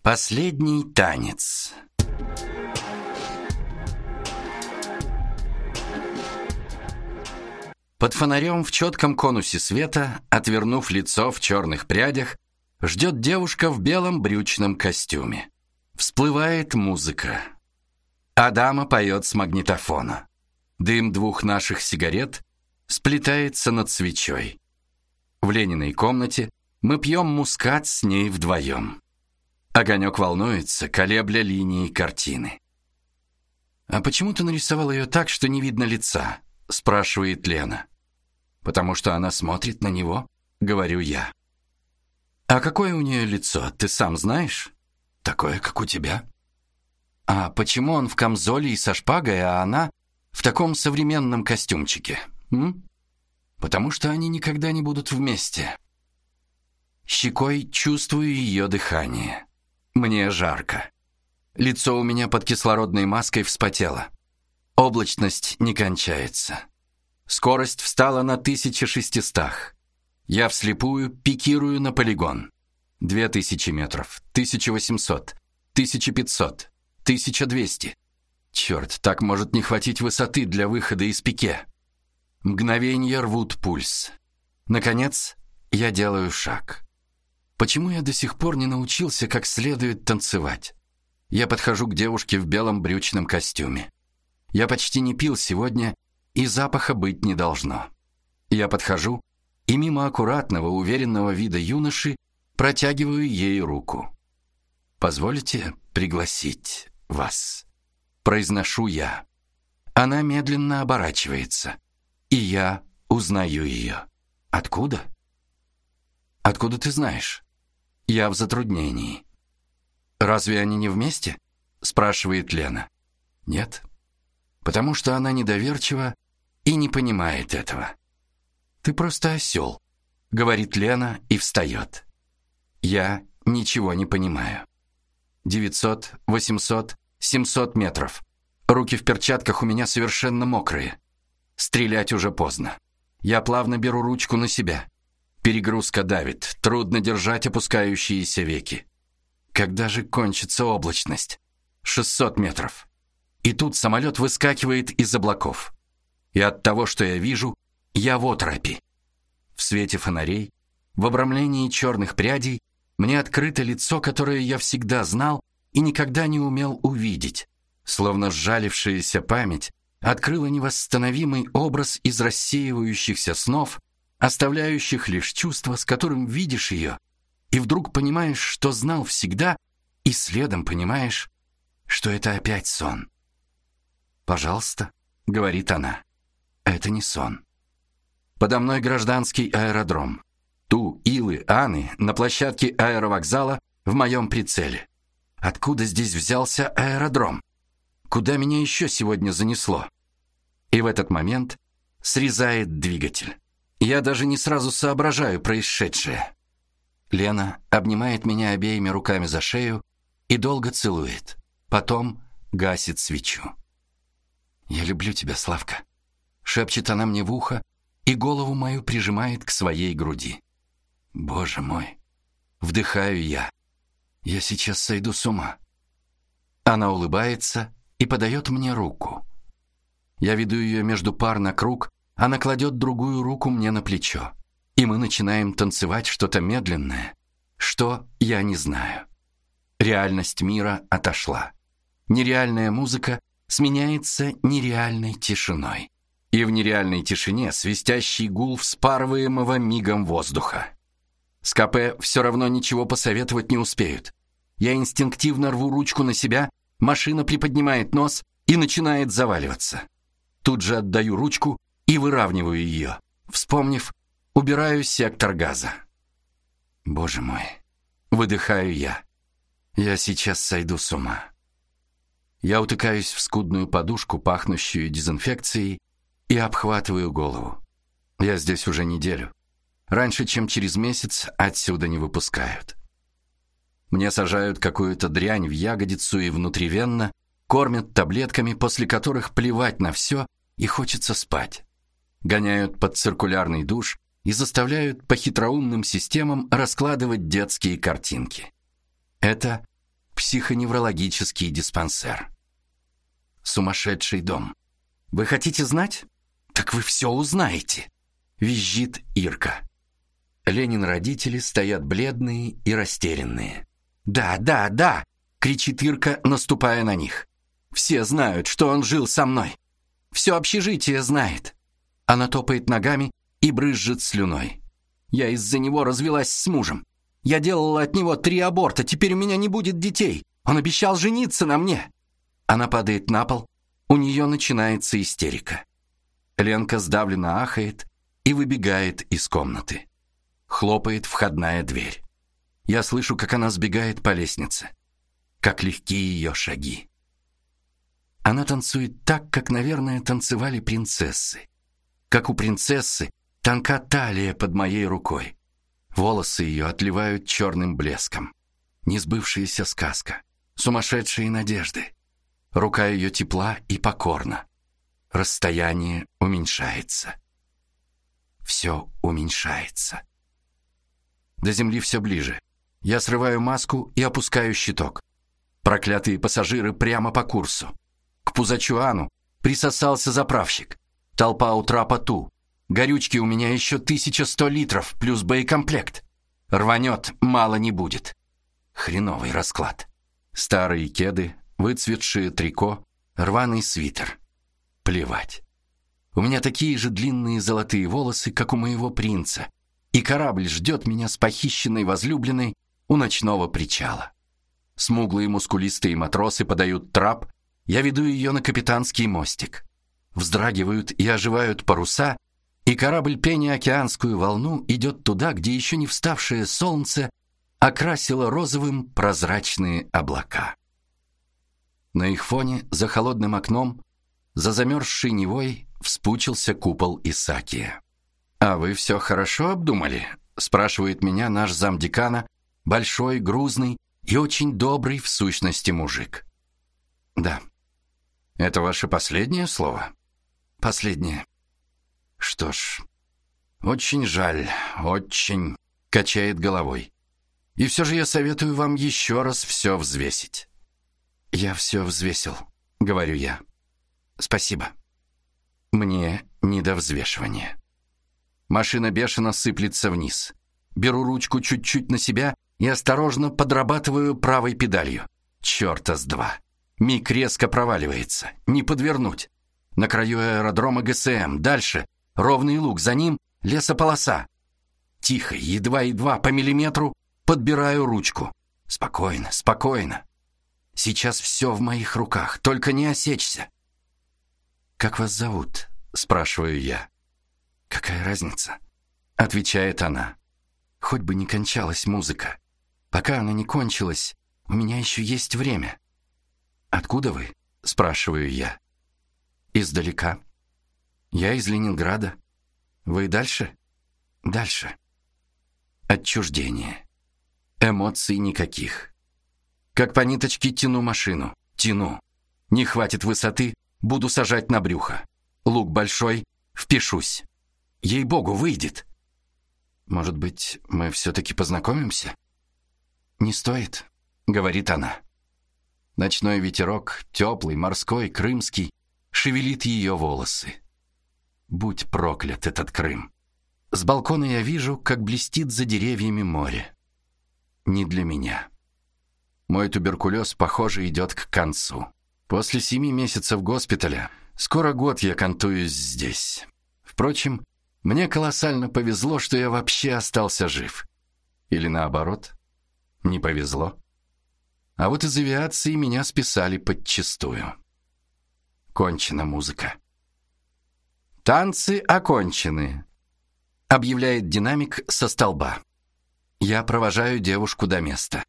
Последний танец. Под фонарем в четком конусе света, отвернув лицо в черных прядях, ждет девушка в белом брючном костюме. Всплывает музыка. Адама поет с магнитофона. Дым двух наших сигарет сплетается над свечой. В Лениной комнате мы пьем мускат с ней вдвоем. Огонек волнуется, колебля линии картины. «А почему ты нарисовал ее так, что не видно лица?» — спрашивает Лена. «Потому что она смотрит на него», — говорю я. «А какое у нее лицо, ты сам знаешь?» «Такое, как у тебя». «А почему он в камзоле и со шпагой, а она в таком современном костюмчике?» «Потому что они никогда не будут вместе». Щекой чувствую ее дыхание. Мне жарко. Лицо у меня под кислородной маской вспотело. Облачность не кончается. Скорость встала на 1600. Я вслепую пикирую на полигон. 2000 метров, 1800, 1500, 1200. Черт, так может не хватить высоты для выхода из пике. Мгновенья рвут пульс. Наконец, я делаю шаг. Почему я до сих пор не научился как следует танцевать? Я подхожу к девушке в белом брючном костюме. Я почти не пил сегодня, и запаха быть не должно. Я подхожу, и мимо аккуратного, уверенного вида юноши протягиваю ей руку. «Позволите пригласить вас?» Произношу я. Она медленно оборачивается, и я узнаю ее. «Откуда?» «Откуда ты знаешь?» Я в затруднении. «Разве они не вместе?» — спрашивает Лена. «Нет, потому что она недоверчива и не понимает этого». «Ты просто осел», — говорит Лена и встает. Я ничего не понимаю. 900, 800, 700 метров. Руки в перчатках у меня совершенно мокрые. Стрелять уже поздно. Я плавно беру ручку на себя. Перегрузка давит, трудно держать опускающиеся веки. Когда же кончится облачность? 600 метров. И тут самолет выскакивает из облаков. И от того, что я вижу, я в оторопи. В свете фонарей, в обрамлении черных прядей, мне открыто лицо, которое я всегда знал и никогда не умел увидеть. Словно сжалившаяся память открыла невосстановимый образ из рассеивающихся снов, оставляющих лишь чувство, с которым видишь ее, и вдруг понимаешь, что знал всегда, и следом понимаешь, что это опять сон. «Пожалуйста», — говорит она, — «это не сон». Подо мной гражданский аэродром. Ту, Илы, Аны на площадке аэровокзала в моем прицеле. Откуда здесь взялся аэродром? Куда меня еще сегодня занесло? И в этот момент срезает двигатель. Я даже не сразу соображаю происшедшее. Лена обнимает меня обеими руками за шею и долго целует. Потом гасит свечу. «Я люблю тебя, Славка», — шепчет она мне в ухо и голову мою прижимает к своей груди. «Боже мой!» — вдыхаю я. «Я сейчас сойду с ума». Она улыбается и подает мне руку. Я веду ее между пар на круг, она кладет другую руку мне на плечо, и мы начинаем танцевать что-то медленное, что я не знаю. Реальность мира отошла. Нереальная музыка сменяется нереальной тишиной. И в нереальной тишине свистящий гул вспарываемого мигом воздуха. С КП все равно ничего посоветовать не успеют. Я инстинктивно рву ручку на себя, машина приподнимает нос и начинает заваливаться. Тут же отдаю ручку и выравниваю ее. Вспомнив, убираю сектор газа. «Боже мой», — выдыхаю я. «Я сейчас сойду с ума». Я утыкаюсь в скудную подушку, пахнущую дезинфекцией, и обхватываю голову. Я здесь уже неделю. Раньше, чем через месяц, отсюда не выпускают. Мне сажают какую-то дрянь в ягодицу и внутривенно, кормят таблетками, после которых плевать на все и хочется спать. Гоняют под циркулярный душ и заставляют по хитроумным системам раскладывать детские картинки. Это психоневрологический диспансер. Сумасшедший дом. Вы хотите знать? Так вы все узнаете, визжит Ирка. Ленин родители стоят бледные и растерянные. Да, да, да, кричит Ирка, наступая на них. Все знают, что он жил со мной. Все общежитие знает. Она топает ногами и брызжет слюной. Я из-за него развелась с мужем. Я делала от него 3 аборта, теперь у меня не будет детей. Он обещал жениться на мне. Она падает на пол, у нее начинается истерика. Ленка сдавленно ахает и выбегает из комнаты. Хлопает входная дверь. Я слышу, как она сбегает по лестнице. Как легки ее шаги. Она танцует так, как, наверное, танцевали принцессы. Как у принцессы тонка талия под моей рукой. Волосы ее отливают черным блеском. Несбывшаяся сказка. Сумасшедшие надежды. Рука ее тепла и покорна. Расстояние уменьшается. Все уменьшается. До земли все ближе. Я срываю маску и опускаю щиток. Проклятые пассажиры прямо по курсу. К Пузачуану присосался заправщик. Толпа у трапа ту. Горючки у меня еще 1100 литров, плюс боекомплект. Рванет, мало не будет. Хреновый расклад. Старые кеды, выцветшее трико, рваный свитер. Плевать. У меня такие же длинные золотые волосы, как у моего принца, и корабль ждет меня с похищенной возлюбленной у ночного причала. Смуглые мускулистые матросы подают трап, я веду ее на капитанский мостик. Вздрагивают и оживают паруса, и корабль, пеня океанскую волну, идет туда, где еще не вставшее солнце окрасило розовым прозрачные облака. На их фоне, за холодным окном, за замерзшей Невой, вспучился купол Исаакия. «А вы все хорошо обдумали?» — спрашивает меня наш замдекана, большой, грузный и очень добрый в сущности мужик. «Да». «Это ваше последнее слово?» «Последнее». «Что ж, очень жаль, очень», — качает головой. «И все же я советую вам еще раз все взвесить». «Я все взвесил», — говорю я. «Спасибо». Мне не до взвешивания. Машина бешено сыплется вниз. Беру ручку чуть-чуть на себя и осторожно подрабатываю правой педалью. Чёрта с два. Миг резко проваливается. Не подвернуть. На краю аэродрома ГСМ. Дальше ровный луг. За ним лесополоса. Тихо, едва-едва по миллиметру подбираю ручку. Спокойно, спокойно. Сейчас все в моих руках. Только не осечься. «Как вас зовут?» — спрашиваю я. «Какая разница?» — отвечает она. «Хоть бы не кончалась музыка. Пока она не кончилась, у меня еще есть время». «Откуда вы?» — спрашиваю я. «Издалека». «Я из Ленинграда». «Вы дальше?» «Дальше». Отчуждение. Эмоций никаких. Как по ниточке тяну машину. Тяну. Не хватит высоты, буду сажать на брюхо. Лук большой, впишусь. Ей-богу, выйдет. Может быть, мы все-таки познакомимся? Не стоит, говорит она. Ночной ветерок, теплый, морской, крымский, шевелит ее волосы. Будь проклят этот Крым. С балкона я вижу, как блестит за деревьями море. Не для меня. Мой туберкулез, похоже, идет к концу. После 7 месяцев госпиталя скоро год я кантуюсь здесь. Впрочем, мне колоссально повезло, что я вообще остался жив. Или наоборот, не повезло. А вот из авиации меня списали подчистую. Кончена музыка. «Танцы окончены», — объявляет динамик со столба. Я провожаю девушку до места.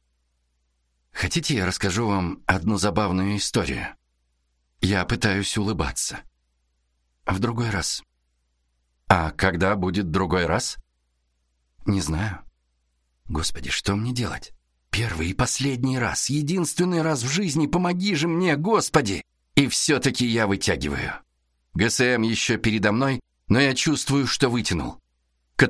Хотите, я расскажу вам одну забавную историю? Я пытаюсь улыбаться. В другой раз. А когда будет другой раз? Не знаю. Господи, что мне делать? Первый и последний раз, единственный раз в жизни, помоги же мне, Господи! И все-таки я вытягиваю. ГСМ еще передо мной, но я чувствую, что вытянул.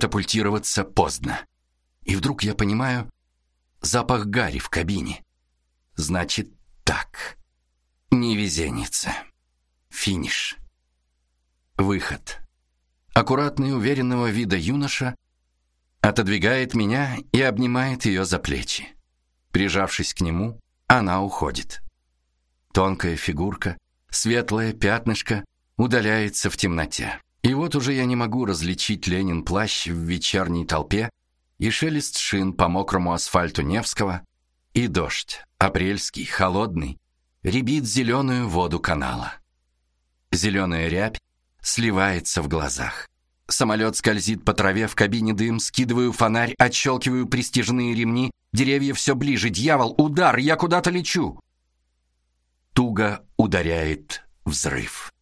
Катапультироваться поздно. И вдруг я понимаю запах гари в кабине. Значит, так. Невезенница. Финиш. Выход. Аккуратный, уверенного вида юноша отодвигает меня и обнимает ее за плечи. Прижавшись к нему, она уходит. Тонкая фигурка, светлое пятнышко удаляется в темноте. И вот уже я не могу различить Ленин плащ в вечерней толпе и шелест шин по мокрому асфальту Невского, и дождь, апрельский, холодный, рябит зеленую воду канала. Зеленая рябь сливается в глазах. Самолет скользит по траве, в кабине дым, скидываю фонарь, отщелкиваю пристяжные ремни, деревья все ближе, дьявол, удар, я куда-то лечу. Туго ударяет взрыв.